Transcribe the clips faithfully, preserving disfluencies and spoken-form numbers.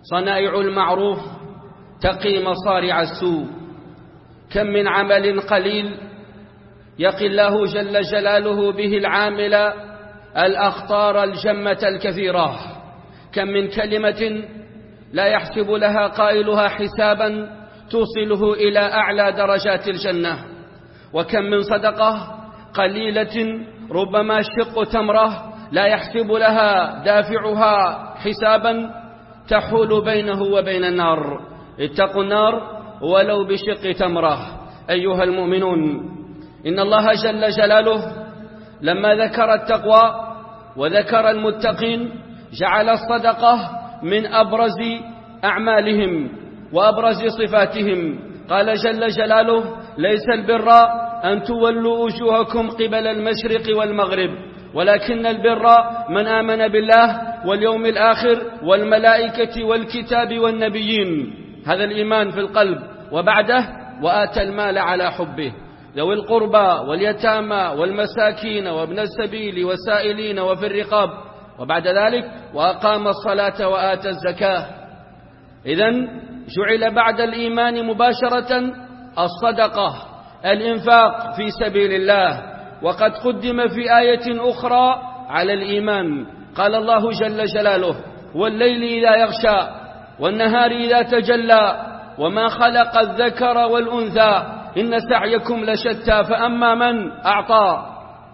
صنائع المعروف تقي مصارع السوء. كم من عمل قليل يقي الله جل جلاله به العامل الأخطار الجمة الكثيرة. كم من كلمة لا يحسب لها قائلها حسابا توصله إلى أعلى درجات الجنة. وكم من صدقة قليلة ربما شق تمرة لا يحسب لها دافعها حسابا تحول بينه وبين النار. اتقوا النار ولو بشق تمرة. أيها المؤمنون، إن الله جل جلاله لما ذكر التقوى وذكر المتقين جعل الصدقة من أبرز أعمالهم وأبرز صفاتهم. قال جل جلاله: ليس البر أن تولوا وجوهكم قبل المشرق والمغرب ولكن البر من آمن بالله واليوم الآخر والملائكة والكتاب والنبيين. هذا الإيمان في القلب. وبعده: وآتى المال على حبه ذوي القربى واليتامى والمساكين وابن السبيل والسائلين وفي الرقاب. وبعد ذلك: وأقام الصلاة وآتى الزكاة. إذن جعل بعد الإيمان مباشرة الصدقة، الإنفاق في سبيل الله. وقد قدم في آية أخرى على الإيمان. قال الله جل جلاله: والليل إذا يغشى والنهار إذا تجلى وما خلق الذكر والأنثى إن سعيكم لشتى فأما من أعطى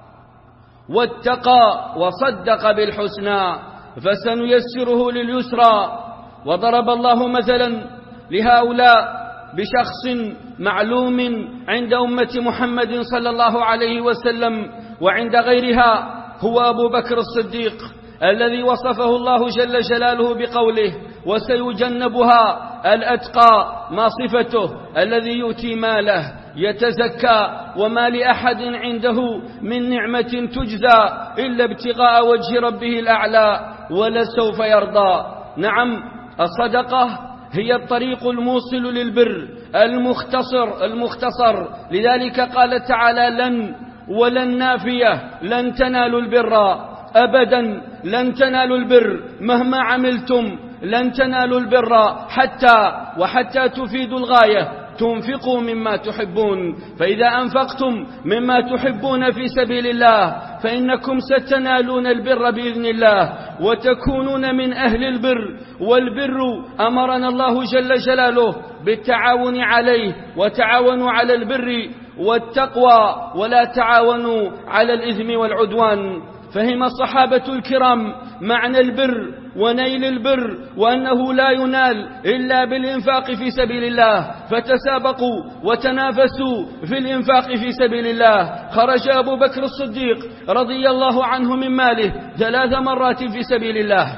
واتقى وصدق بالحسنى فسنيسره لليسرى. وضرب الله مثلا لهؤلاء بشخص معلوم عند أمة محمد صلى الله عليه وسلم وعند غيرها، هو أبو بكر الصديق، الذي وصفه الله جل جلاله بقوله: وسيجنبها الأتقى. ما صفته؟ الذي يؤتي ماله يتزكى وما لأحد عنده من نعمة تجزى إلا ابتغاء وجه ربه الأعلى ولسوف يرضى. نعم، الصدقة هي الطريق الموصل للبر المختصر المختصر لذلك قال تعالى: لن ولن نافية، لن تنالوا البر أبدا، لن تنالوا البر مهما عملتم، لن تنالوا البر حتى وحتى تفيدوا الغاية تنفقوا مما تحبون. فإذا أنفقتم مما تحبون في سبيل الله فإنكم ستنالون البر بإذن الله وتكونون من أهل البر. والبر أمرنا الله جل جلاله بالتعاون عليه: وتعاونوا على البر والتقوى ولا تعاونوا على الإثم والعدوان. فهم الصحابة الكرام معنى البر ونيل البر وأنه لا ينال إلا بالإنفاق في سبيل الله، فتسابقوا وتنافسوا في الإنفاق في سبيل الله. خرج أبو بكر الصديق رضي الله عنه من ماله ثلاث مرات في سبيل الله،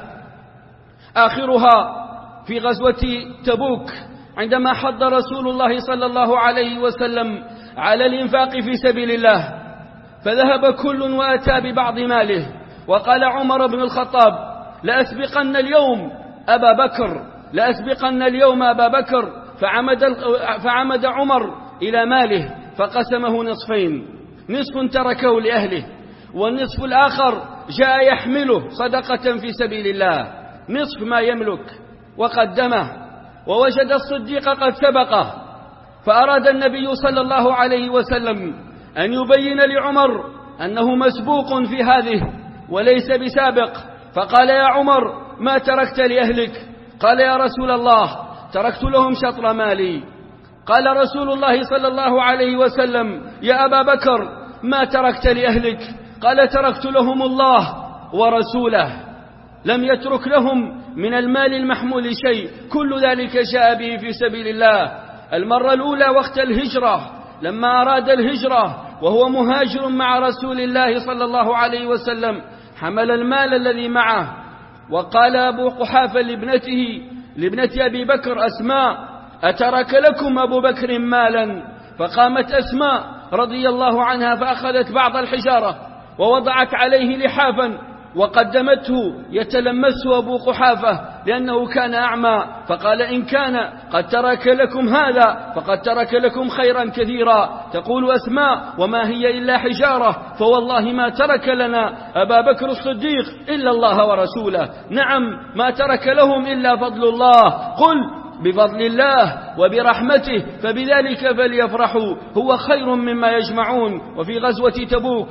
آخرها في غزوة تبوك عندما حض رسول الله صلى الله عليه وسلم على الإنفاق في سبيل الله، فذهب كل وأتى ببعض ماله. وقال عمر بن الخطاب: لأسبقن اليوم أبا بكر، لأسبقن اليوم أبا بكر. فعمد, فعمد عمر إلى ماله فقسمه نصفين، نصف تركه لأهله والنصف الآخر جاء يحمله صدقة في سبيل الله، نصف ما يملك وقدمه. ووجد الصديق قد سبقه، فأراد النبي صلى الله عليه وسلم أن يبين لعمر أنه مسبوق في هذه وليس بسابق. فقال: يا عمر، ما تركت لأهلك؟ قال: يا رسول الله، تركت لهم شطر مالي. قال رسول الله صلى الله عليه وسلم: يا أبا بكر، ما تركت لأهلك؟ قال: تركت لهم الله ورسوله. لم يترك لهم من المال المحمول شيء، كل ذلك جاء به في سبيل الله. المرة الأولى وقت الهجرة، لما أراد الهجرة وهو مهاجر مع رسول الله صلى الله عليه وسلم، حمل المال الذي معه. وقال أبو قحافة لابنته لابنة أبي بكر أسماء: أترك لكم أبو بكر مالا؟ فقامت أسماء رضي الله عنها فأخذت بعض الحجارة ووضعت عليه لحافا وقدمته يتلمسه أبو قحافة لأنه كان أعمى، فقال إن كان قد ترك لكم هذا فقد ترك لكم خيرا كثيرا. تقول أسماء وما هي إلا حجارة، فوالله ما ترك لنا أبا بكر الصديق إلا الله ورسوله. نعم ما ترك لهم إلا فضل الله. قل بفضل الله وبرحمته فبذلك فليفرحوا هو خير مما يجمعون. وفي غزوة تبوك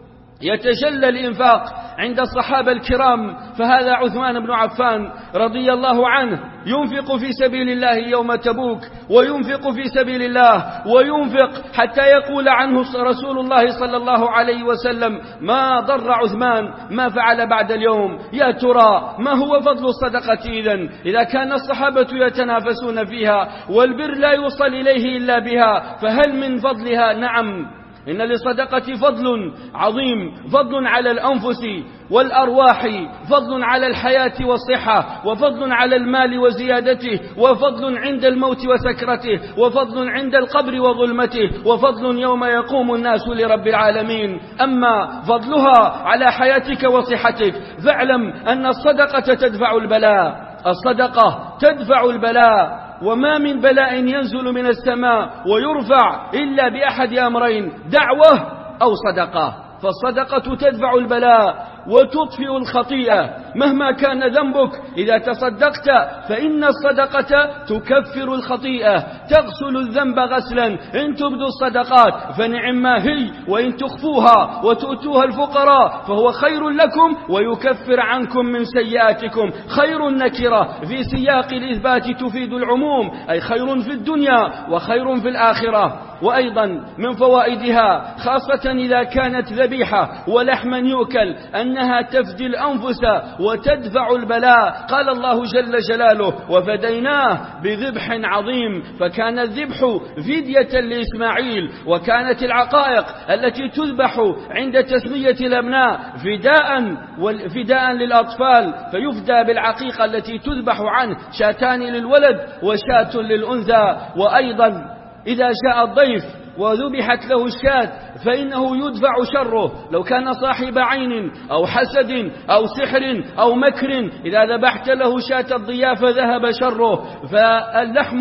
يتجلى الإنفاق عند الصحابة الكرام، فهذا عثمان بن عفان رضي الله عنه ينفق في سبيل الله يوم تبوك، وينفق في سبيل الله، وينفق حتى يقول عنه رسول الله صلى الله عليه وسلم ما ضر عثمان ما فعل بعد اليوم. يا ترى ما هو فضل الصدقة إذن إذا كان الصحابة يتنافسون فيها والبر لا يوصل إليه إلا بها، فهل من فضلها؟ نعم إن للصدقة فضل عظيم، فضل على الأنفس والأرواح، فضل على الحياة والصحة، وفضل على المال وزيادته، وفضل عند الموت وسكرته، وفضل عند القبر وظلمته، وفضل يوم يقوم الناس لرب العالمين. أما فضلها على حياتك وصحتك فاعلم أن الصدقة تدفع البلاء، الصدقة تدفع البلاء. وما من بلاء ينزل من السماء ويرفع إلا بأحد أمرين: دعوة أو صدقة. فالصدقة تدفع البلاء وتطفئ الخطيئة مهما كان ذنبك. إذا تصدقت فإن الصدقة تكفر الخطيئة، تغسل الذنب غسلا. إن تبدوا الصدقات فنعم ما هي، وإن تخفوها وتؤتوها الفقراء فهو خير لكم ويكفر عنكم من سيئاتكم. خير النكرة في سياق الإثبات تفيد العموم، أي خير في الدنيا وخير في الآخرة. وأيضا من فوائدها خاصة إذا كانت ذبيحة ولحما يؤكل أنها تفدي الأنفس وتدفع البلاء. قال الله جل جلاله وفديناه بذبح عظيم، فكان الذبح فدية لإسماعيل، وكانت العقائق التي تذبح عند تسمية الأبناء فداء فداء للأطفال، فيفدى بالعقيقة التي تذبح عنه شاتان للولد وشاة للأنثى. وأيضا إذا جاء الضيف وذبحت له الشاة فإنه يدفع شره، لو كان صاحب عين أو حسد أو سحر أو مكر، إذا ذبحت له شاة الضيافة ذهب شره. فاللحم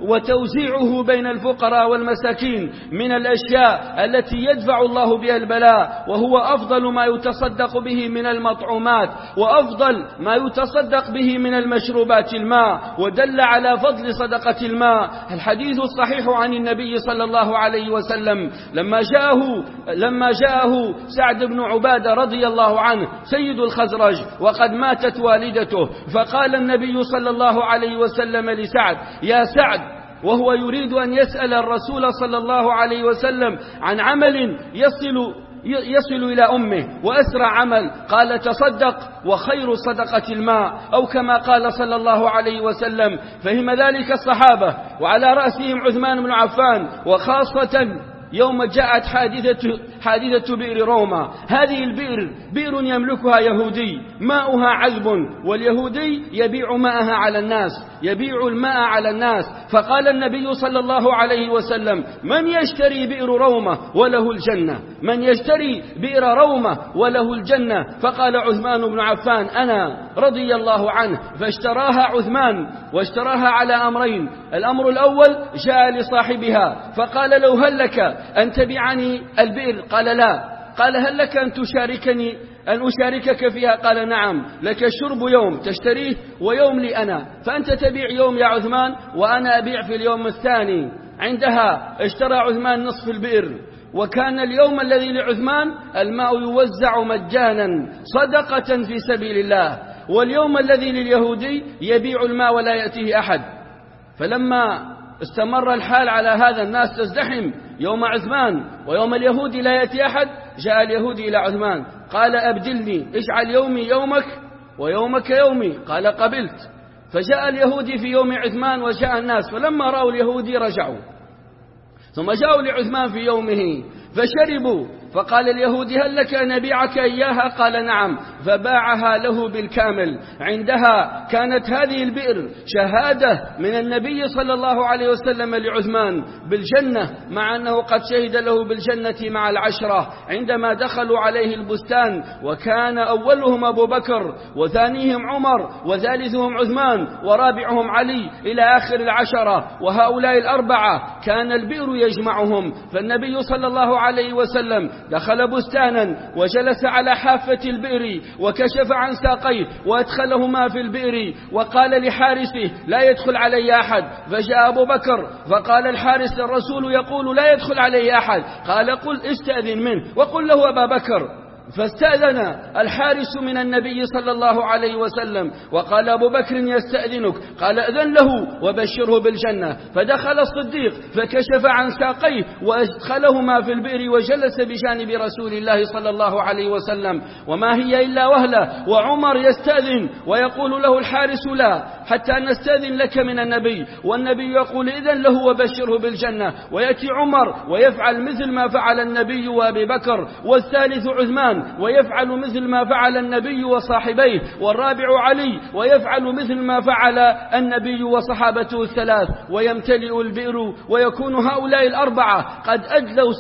وتوزيعه بين الفقراء والمساكين من الأشياء التي يدفع الله بها البلاء، وهو أفضل ما يتصدق به من المطعومات، وأفضل ما يتصدق به من المشروبات الماء. ودل على فضل صدقة الماء الحديث الصحيح عن النبي صلى الله عليه وسلم لما جاءه لما جاءه سعد بن عبادة رضي الله عنه سيد الخزرج وقد ماتت والدته، فقال النبي صلى الله عليه وسلم لسعد: يا سعد، وهو يريد أن يسأل الرسول صلى الله عليه وسلم عن عمل يصل يصل إلى أمه وأسرع عمل، قال: تصدق وخير الصدقة الماء، أو كما قال صلى الله عليه وسلم. فهم ذلك الصحابة وعلى رأسهم عثمان بن عفان، وخاصة يوم جاءت حادثة, حادثة بئر روما. هذه البئر بئر يملكها يهودي ماؤها عذب، واليهودي يبيع ماءها على الناس يبيع الماء على الناس. فقال النبي صلى الله عليه وسلم: من يشتري بئر روما وله الجنة؟ من يشتري بئر روما وله الجنة؟ فقال عثمان بن عفان: أنا، رضي الله عنه. فاشتراها عثمان، واشتراها على أمرين: الأمر الأول جاء لصاحبها فقال: لو هل لك أن تبيعني البئر؟ قال: لا. قال: هل لك أن تشاركني أن أشاركك فيها؟ قال: نعم، لك الشرب يوم تشتريه ويوم لي أنا، فأنت تبيع يوم يا عثمان وأنا أبيع في اليوم الثاني. عندها اشترى عثمان نصف البئر، وكان اليوم الذي لعثمان الماء يوزع مجانا صدقة في سبيل الله، واليوم الذي لليهودي يبيع الماء ولا يأتيه أحد. فلما استمر الحال على هذا، الناس تزدحم يوم عثمان ويوم اليهودي لا يأتي أحد. جاء اليهودي إلى عثمان قال: أبدلني، اجعل يومي يومك ويومك يومي. قال: قبلت. فجاء اليهودي في يوم عثمان وجاء الناس، فلما رأوا اليهودي رجعوا، ثم جاءوا لعثمان في يومه فشربوا فقال اليهودي هل لك أن أبيعك إياها؟ قال نعم، فباعها له بالكامل. عندها كانت هذه البئر شهادة من النبي صلى الله عليه وسلم لعثمان بالجنة، مع أنه قد شهد له بالجنة مع العشرة عندما دخلوا عليه البستان، وكان أولهم أبو بكر وثانيهم عمر وثالثهم عثمان ورابعهم علي إلى آخر العشرة، وهؤلاء الأربعة كان البئر يجمعهم. فالنبي صلى الله عليه وسلم دخل بستانا وجلس على حافة البئر وكشف عن ساقيه وأدخلهما في البئر وقال لحارسه لا يدخل علي أحد. فجاء أبو بكر فقال الحارس الرسول يقول لا يدخل علي أحد، قال قل استأذن منه وقل له أبا بكر. فاستأذن الحارس من النبي صلى الله عليه وسلم وقال أبو بكر يستأذنك، قال أذن له وبشره بالجنة. فدخل الصديق فكشف عن ساقيه وأدخلهما في البئر وجلس بجانب رسول الله صلى الله عليه وسلم، وما هي إلا وهلة. وعمر يستأذن ويقول له الحارس لا حتى نستأذن لك من النبي، والنبي يقول إذن له وبشره بالجنة. ويأتي عمر ويفعل مثل ما فعل النبي وأبي بكر، والثالث عثمان ويفعل مثل ما فعل النبي وصاحبيه، والرابع علي ويفعل مثل ما فعل النبي وصحابته الثلاث، ويمتلئ البئر ويكون هؤلاء الأربعة قد أدلوا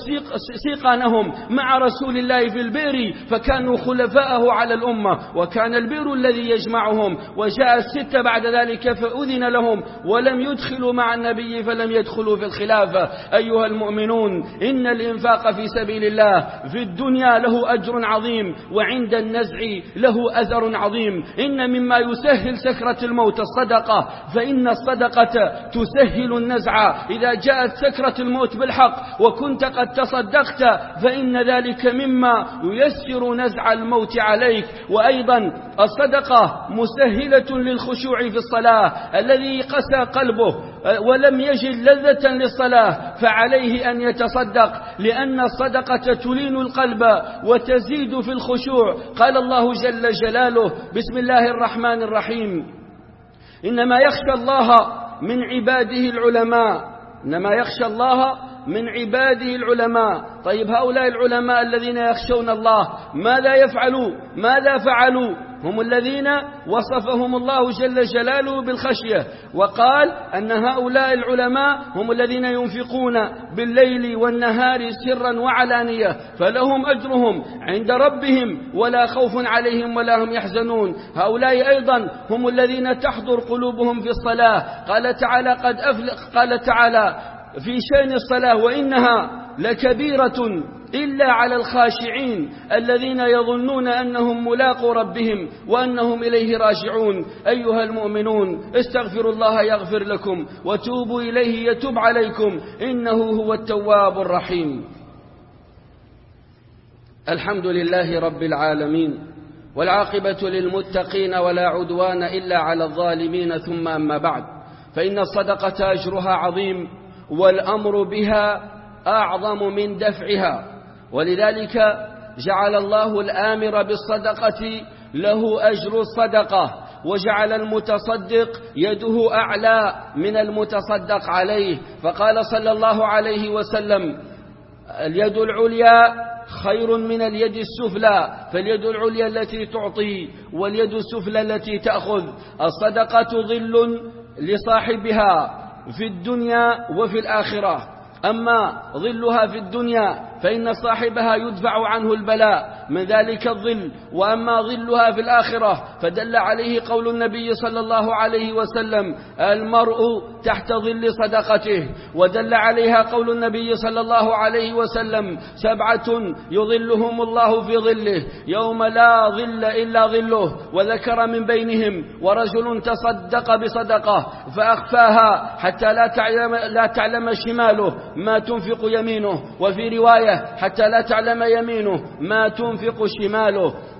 سيقانهم مع رسول الله في البئر، فكانوا خلفاءه على الأمة، وكان البئر الذي يجمعهم. وجاء الستة بعد ذلك فأذن لهم ولم يدخلوا مع النبي فلم يدخلوا في الخلافة. أيها المؤمنون، إن الإنفاق في سبيل الله في الدنيا له أجر عظيم، وعند النزع له أثر عظيم. إن مما يسهل سكرة الموت الصدقة، فإن الصدقة تسهل النزع. إذا جاءت سكرة الموت بالحق وكنت قد تصدقت فإن ذلك مما ييسر نزع الموت عليك. وأيضا الصدقة مسهلة للخشوع في الصلاة. الذي قسى قلبه ولم يجد لذة للصلاة فعليه أن يتصدق، لأن الصدقة تلين القلب وتزيد في الخشوع. قال الله جل جلاله بسم الله الرحمن الرحيم إنما يخشى الله من عباده العلماء، إنما يخشى الله من عباده العلماء. طيب هؤلاء العلماء الذين يخشون الله ماذا يفعلوا؟ ماذا فعلوا؟ هم الذين وصفهم الله جل جلاله بالخشية، وقال أن هؤلاء العلماء هم الذين ينفقون بالليل والنهار سرا وعلانية، فلهم أجرهم عند ربهم ولا خوف عليهم ولا هم يحزنون. هؤلاء أيضا هم الذين تحضر قلوبهم في الصلاة. قال تعالى قد أفلق قال تعالى في شأن الصلاة وإنها لكبيرة إلا على الخاشعين الذين يظنون أنهم ملاقو ربهم وأنهم إليه راجعون. أيها المؤمنون، استغفروا الله يغفر لكم وتوبوا إليه يتوب عليكم إنه هو التواب الرحيم. الحمد لله رب العالمين، والعاقبة للمتقين ولا عدوان إلا على الظالمين. ثم أما بعد، فإن الصدقة أجرها عظيم والأمر بها أعظم من دفعها، ولذلك جعل الله الآمر بالصدقة له أجر الصدقة، وجعل المتصدق يده أعلى من المتصدق عليه. فقال صلى الله عليه وسلم اليد العليا خير من اليد السفلى، فاليد العليا التي تعطي واليد السفلى التي تأخذ. الصدقة ظل لصاحبها في الدنيا وفي الآخرة. أما ظلها في الدنيا فإن صاحبها يدفع عنه البلاء من ذلك الظل، وأما ظلها في الآخرة فدل عليه قول النبي صلى الله عليه وسلم المرء تحت ظل صدقته، ودل عليها قول النبي صلى الله عليه وسلم سبعة يظلهم الله في ظله يوم لا ظل إلا ظله، وذكر من بينهم ورجل تصدق بصدقة فأخفاها حتى لا تعلم, لا تعلم شماله ما تنفق يمينه، وفي رواية حتى لا تعلم يمينه ما تنفق شماله.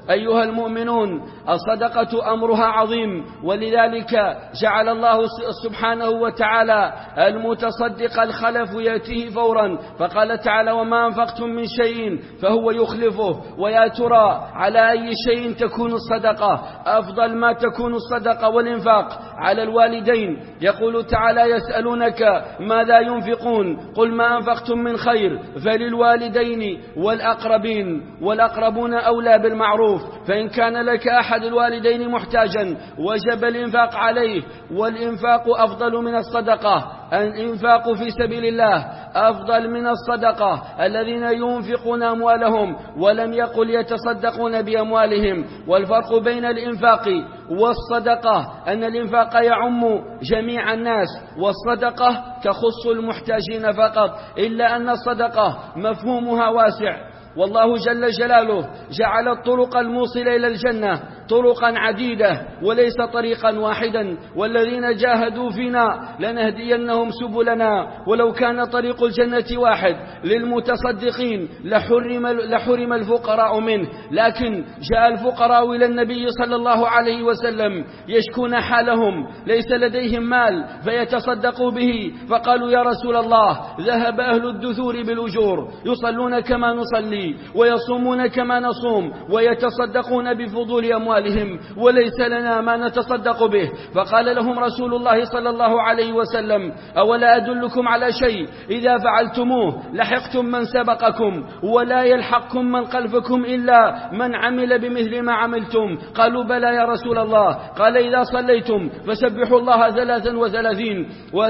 أيها المؤمنون، الصدقة أمرها عظيم، ولذلك جعل الله سبحانه وتعالى المتصدق الخلف يأتيه فورا، فقال تعالى: وما أنفقتم من شيء فهو يخلفه. ويا ترى على أي شيء تكون الصدقة؟ أفضل ما تكون الصدقة والإنفاق على الوالدين. يقول تعالى: يسألونك ماذا ينفقون قل ما أنفقتم من خير فللوالدين والأقربين، والأقربون أولى بالمعروف. فإن كان لك أحد الوالدين محتاجا وجب الإنفاق عليه، والإنفاق أفضل من الصدقة. الإنفاق في سبيل الله أفضل من الصدقة. الذين ينفقون أموالهم ولم يقل يتصدقون بأموالهم. والفرق بين الإنفاق والصدقة أن الإنفاق يعم جميع الناس، والصدقة تخص المحتاجين فقط، إلا أن الصدقة مفهومها واسع. والله جل جلاله جعل الطرق الموصلة إلى الجنة طرقا عديدة وليس طريقا واحدا، والذين جاهدوا فينا لنهدينهم سبلنا. ولو كان طريق الجنة واحد للمتصدقين لحرم, لحرم الفقراء منه، لكن جاء الفقراء إلى النبي صلى الله عليه وسلم يشكون حالهم، ليس لديهم مال فيتصدقوا به، فقالوا: يا رسول الله، ذهب أهل الدثور بالأجور، يصلون كما نصلي ويصومون كما نصوم ويتصدقون بفضول أموالهم، وليس لنا ما نتصدق به. فقال لهم رسول الله صلى الله عليه وسلم: أولا أدلكم على شيء إذا فعلتموه لحقتم من سبقكم، ولا يلحقكم من خلفكم إلا من عمل بمثل ما عملتم؟ قالوا: بلى يا رسول الله. قال: إذا صليتم فسبحوا الله ثلاثا وثلاثين،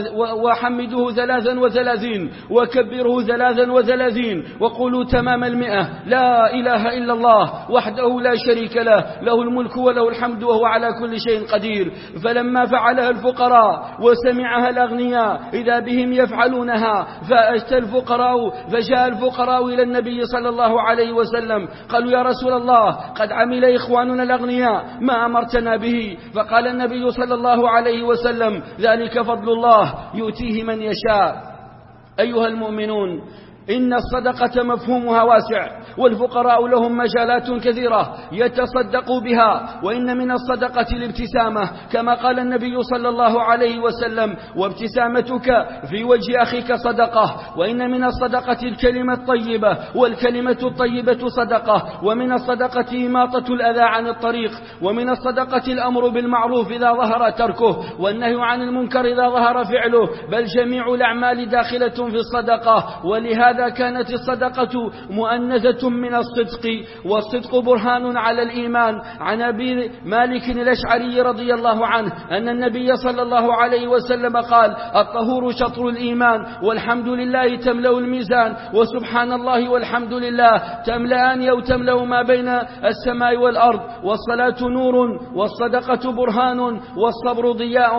وحمدوه ثلاثا وثلاثين، وكبروه ثلاثا وثلاثين، وقولوا تمام المئة: لا إله إلا الله وحده لا شريك له، له الملك وله الحمد وهو على كل شيء قدير. فلما فعلها الفقراء وسمعها الأغنياء إذا بهم يفعلونها، فأتى الفقراء فجاء الفقراء إلى النبي صلى الله عليه وسلم، قالوا: يا رسول الله، قد عمل إخواننا الأغنياء ما أمرتنا به. فقال النبي صلى الله عليه وسلم: ذلك فضل الله يؤتيه من يشاء. أيها المؤمنون، إن الصدقة مفهومها واسع، والفقراء لهم مجالات كثيرة يتصدقوا بها. وإن من الصدقة الابتسامة، كما قال النبي صلى الله عليه وسلم: وابتسامتك في وجه أخيك صدقة. وإن من الصدقة الكلمة الطيبة، والكلمة الطيبة صدقة. ومن الصدقة إماطة الأذى عن الطريق. ومن الصدقة الأمر بالمعروف إذا ظهر تركه، والنهي عن المنكر إذا ظهر فعله، بل جميع الأعمال داخلة في الصدقة. ولهذا هذا كانت الصدقة مؤنثة من الصدق، والصدق برهان على الإيمان. عن أبي مالك الأشعري رضي الله عنه أن النبي صلى الله عليه وسلم قال: الطهور شطر الإيمان، والحمد لله تملأ الميزان، وسبحان الله والحمد لله تملأان أو تملأ ما بين السماء والأرض. والصلاة نور، والصدقة برهان، والصبر ضياء،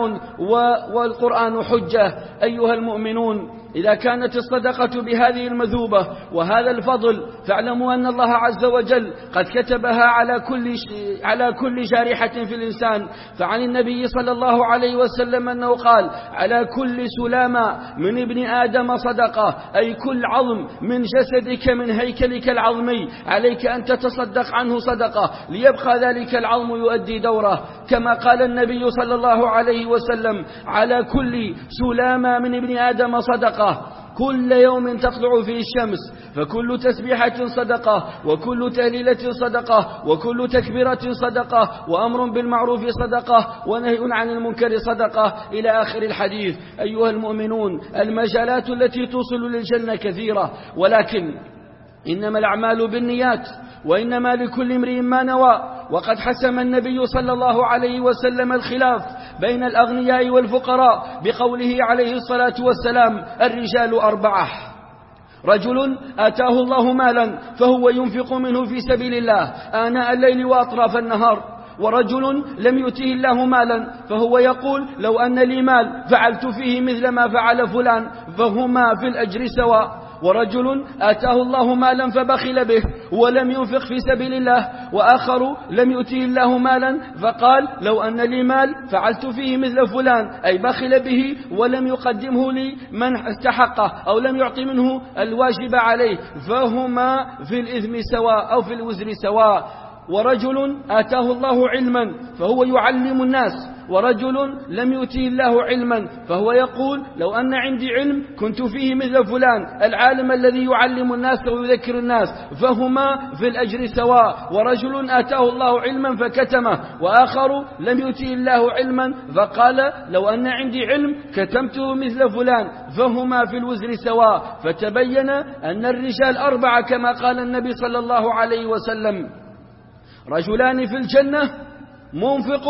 والقرآن حجة. أيها المؤمنون، إذا كانت الصدقة بهذه المذوبة وهذا الفضل، فاعلموا أن الله عز وجل قد كتبها على كل على كل جارحة في الإنسان. فعن النبي صلى الله عليه وسلم أنه قال: على كل سلامة من ابن آدم صدقة، أي كل عظم من جسدك من هيكلك العظمي عليك أن تتصدق عنه صدقة، ليبقى ذلك العظم يؤدي دوره. كما قال النبي صلى الله عليه وسلم: على كل سلامة من ابن آدم صدقة، كل يوم تطلع فيه الشمس، فكل تسبيحة صدقة، وكل تهليلة صدقة، وكل تكبيرة صدقة، وأمر بالمعروف صدقة، ونهي عن المنكر صدقة، إلى آخر الحديث. أيها المؤمنون، المجالات التي توصل للجنة كثيرة، ولكن إنما الأعمال بالنيات، وإنما لكل امرئ ما نوى. وقد حسم النبي صلى الله عليه وسلم الخلاف بين الأغنياء والفقراء بقوله عليه الصلاة والسلام: الرجال أربعة: رجل آتاه الله مالا فهو ينفق منه في سبيل الله آناء الليل وأطراف النهار، ورجل لم يؤته الله مالا فهو يقول: لو أن لي مال فعلت فيه مثل ما فعل فلان، فهما في الأجر سواء. ورجل آتاه الله مالا فبخل به ولم ينفق في سبيل الله، وآخر لم يؤته الله مالا فقال: لو أن لي مال فعلت فيه مثل فلان، أي بخل به ولم يقدمه لي من استحقه، أو لم يعطي منه الواجب عليه، فهما في الإثم سواء أو في الوزر سواء. ورجل آتاه الله علما فهو يعلم الناس، ورجل لم يؤتيه الله علما فهو يقول لو أن عندي علم كنت فيه مثل فلان العالم الذي يعلم الناس ويذكر الناس، فهما في الأجر سواء. ورجل آتاه الله علما فكتمه، وآخر لم يؤتيه الله علما فقال لو أن عندي علم كتمته مثل فلان، فهما في الوزر سواء. فتبين أن الرجال أربعة كما قال النبي صلى الله عليه وسلم: رجلان في الجنة، منفق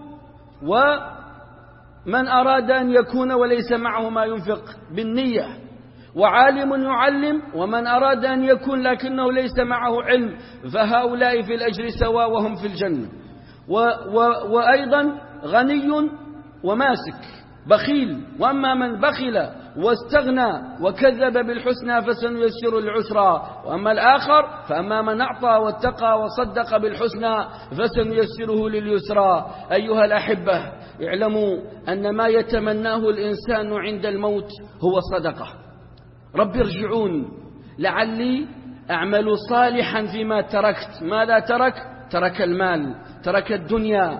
ومن أراد أن يكون وليس معه ما ينفق بالنية، وعالم يعلم ومن أراد أن يكون لكنه ليس معه علم، فهؤلاء في الأجر سواء وهم في الجنة. و و وأيضا غني وماسك بخيل، وأما من بخل واستغنى وكذب بالحسنى فسنيسر العسرى، وأما الآخر فأما من أعطى واتقى وصدق بالحسنى فسنيسره لليسرى. أيها الأحبة، اعلموا أن ما يتمناه الإنسان عند الموت هو صدقة. رب ارجعون لعلي أعمل صالحا فيما تركت. ماذا ترك؟ ترك المال، ترك الدنيا.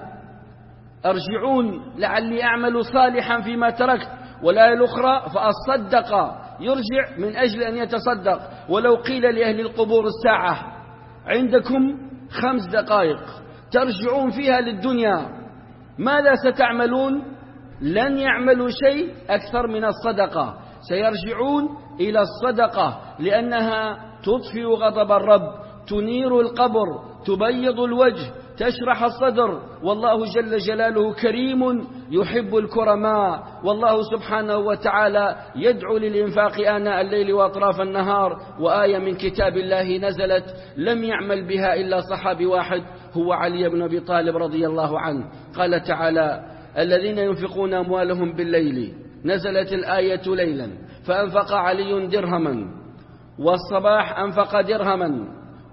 ارجعون لعلي أعمل صالحا فيما تركت. والآية الأخرى فأصدق، يرجع من أجل أن يتصدق. ولو قيل لأهل القبور الساعة عندكم خمس دقائق ترجعون فيها للدنيا ماذا ستعملون؟ لن يعملوا شيء أكثر من الصدقة، سيرجعون إلى الصدقة لأنها تطفئ غضب الرب، تنير القبر، تبيض الوجه، تشرح الصدر. والله جل جلاله كريم يحب الكرماء، والله سبحانه وتعالى يدعو للإنفاق آناء الليل وأطراف النهار. وآية من كتاب الله نزلت لم يعمل بها إلا صحابي واحد هو علي بن أبي طالب رضي الله عنه. قال تعالى: الذين ينفقون أموالهم بالليل، نزلت الآية ليلا، فأنفق علي درهما، والصباح أنفق درهما،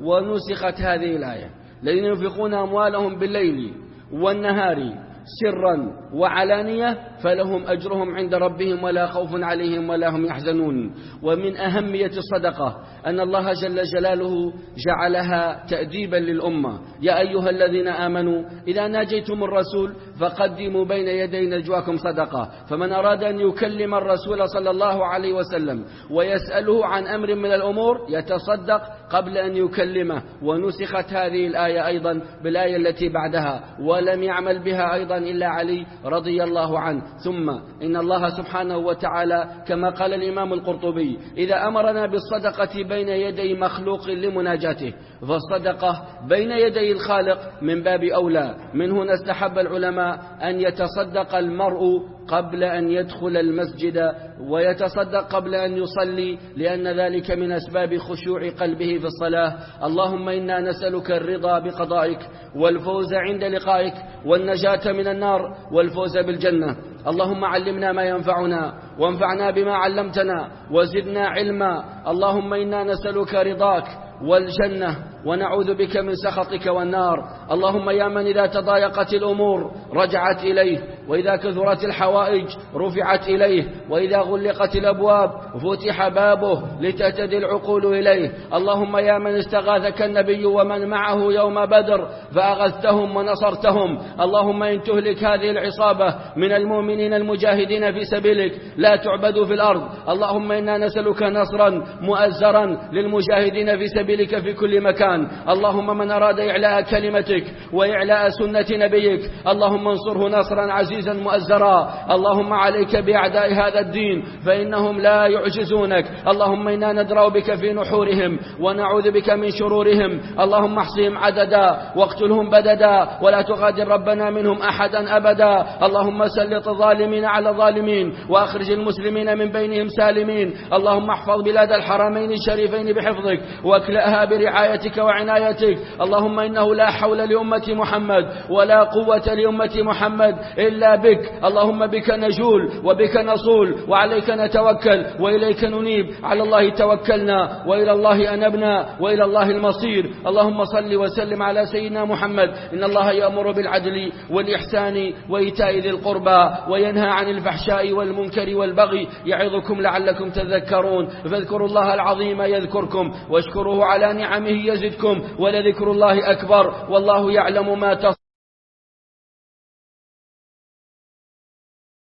ونسخت هذه الآية: الذين ينفقون أموالهم بالليل والنهار سرا وعلانية فلهم أجرهم عند ربهم ولا خوف عليهم ولا هم يحزنون. ومن أهمية الصدقة أن الله جل جلاله جعلها تأديبا للأمة: يا أيها الذين آمنوا إذا ناجيتم الرسول فقدموا بين يدي نجواكم صدقة. فمن أراد أن يكلم الرسول صلى الله عليه وسلم ويسأله عن أمر من الأمور يتصدق قبل أن يكلمه. ونسخت هذه الآية أيضا بالآية التي بعدها، ولم يعمل بها أيضا إلا علي رضي الله عنه. ثم إن الله سبحانه وتعالى كما قال الإمام القرطبي: إذا أمرنا بالصدقة بين يدي مخلوق لمناجاته فالصدقة بين يدي الخالق من باب أولى. من هنا استحب العلماء أن يتصدق المرء قبل أن يدخل المسجد ويتصدق قبل أن يصلي، لأن ذلك من أسباب خشوع قلبه في الصلاة. اللهم إنا نسألك الرضا بقضائك والفوز عند لقائك والنجاة من النار والفوز بالجنة. اللهم علمنا ما ينفعنا وانفعنا بما علمتنا وزدنا علما. اللهم إنا نسألك رضاك والجنة ونعوذ بك من سخطك والنار. اللهم يا من إذا تضايقت الأمور رجعت إليه، وإذا كثرت الحوائج رفعت إليه، وإذا غلقت الأبواب فتح بابه لتهتدي العقول إليه. اللهم يا من استغاثك النبي ومن معه يوم بدر فأغثتهم ونصرتهم، اللهم إن تهلك هذه العصابة من المؤمنين المجاهدين في سبيلك لا تعبدوا في الأرض. اللهم إنا نسألك نصرا مؤزرا للمجاهدين في سبيلك في كل مكان. اللهم من أراد إعلاء كلمتك وإعلاء سنة نبيك اللهم انصره نصرا عزيزا مؤزرا. اللهم عليك بأعداء هذا الدين فإنهم لا يعجزونك. اللهم إنا ندرأ بك في نحورهم ونعوذ بك من شرورهم. اللهم احصهم عددا واقتلهم بددا ولا تغادر ربنا منهم أحدا أبدا. اللهم سلط الظالمين على الظالمين وأخرج المسلمين من بينهم سالمين. اللهم احفظ بلاد الحرمين الشريفين بحفظك واكلأها برعايتك وعنايتك. اللهم إنه لا حول لأمة محمد ولا قوة لأمة محمد إلا إلا بك. اللهم بك نجول وبك نصول وعليك نتوكل وإليك ننيب. على الله توكلنا وإلى الله أنبنا وإلى الله المصير. اللهم صل وسلم على سيدنا محمد. إن الله يأمر بالعدل والإحسان وإيتاء ذي القربى وينهى عن الفحشاء والمنكر والبغي يعظكم لعلكم تذكرون. فاذكروا الله العظيم يذكركم واشكروه على نعمه يزدكم ولذكر الله أكبر والله يعلم ما تصنعون.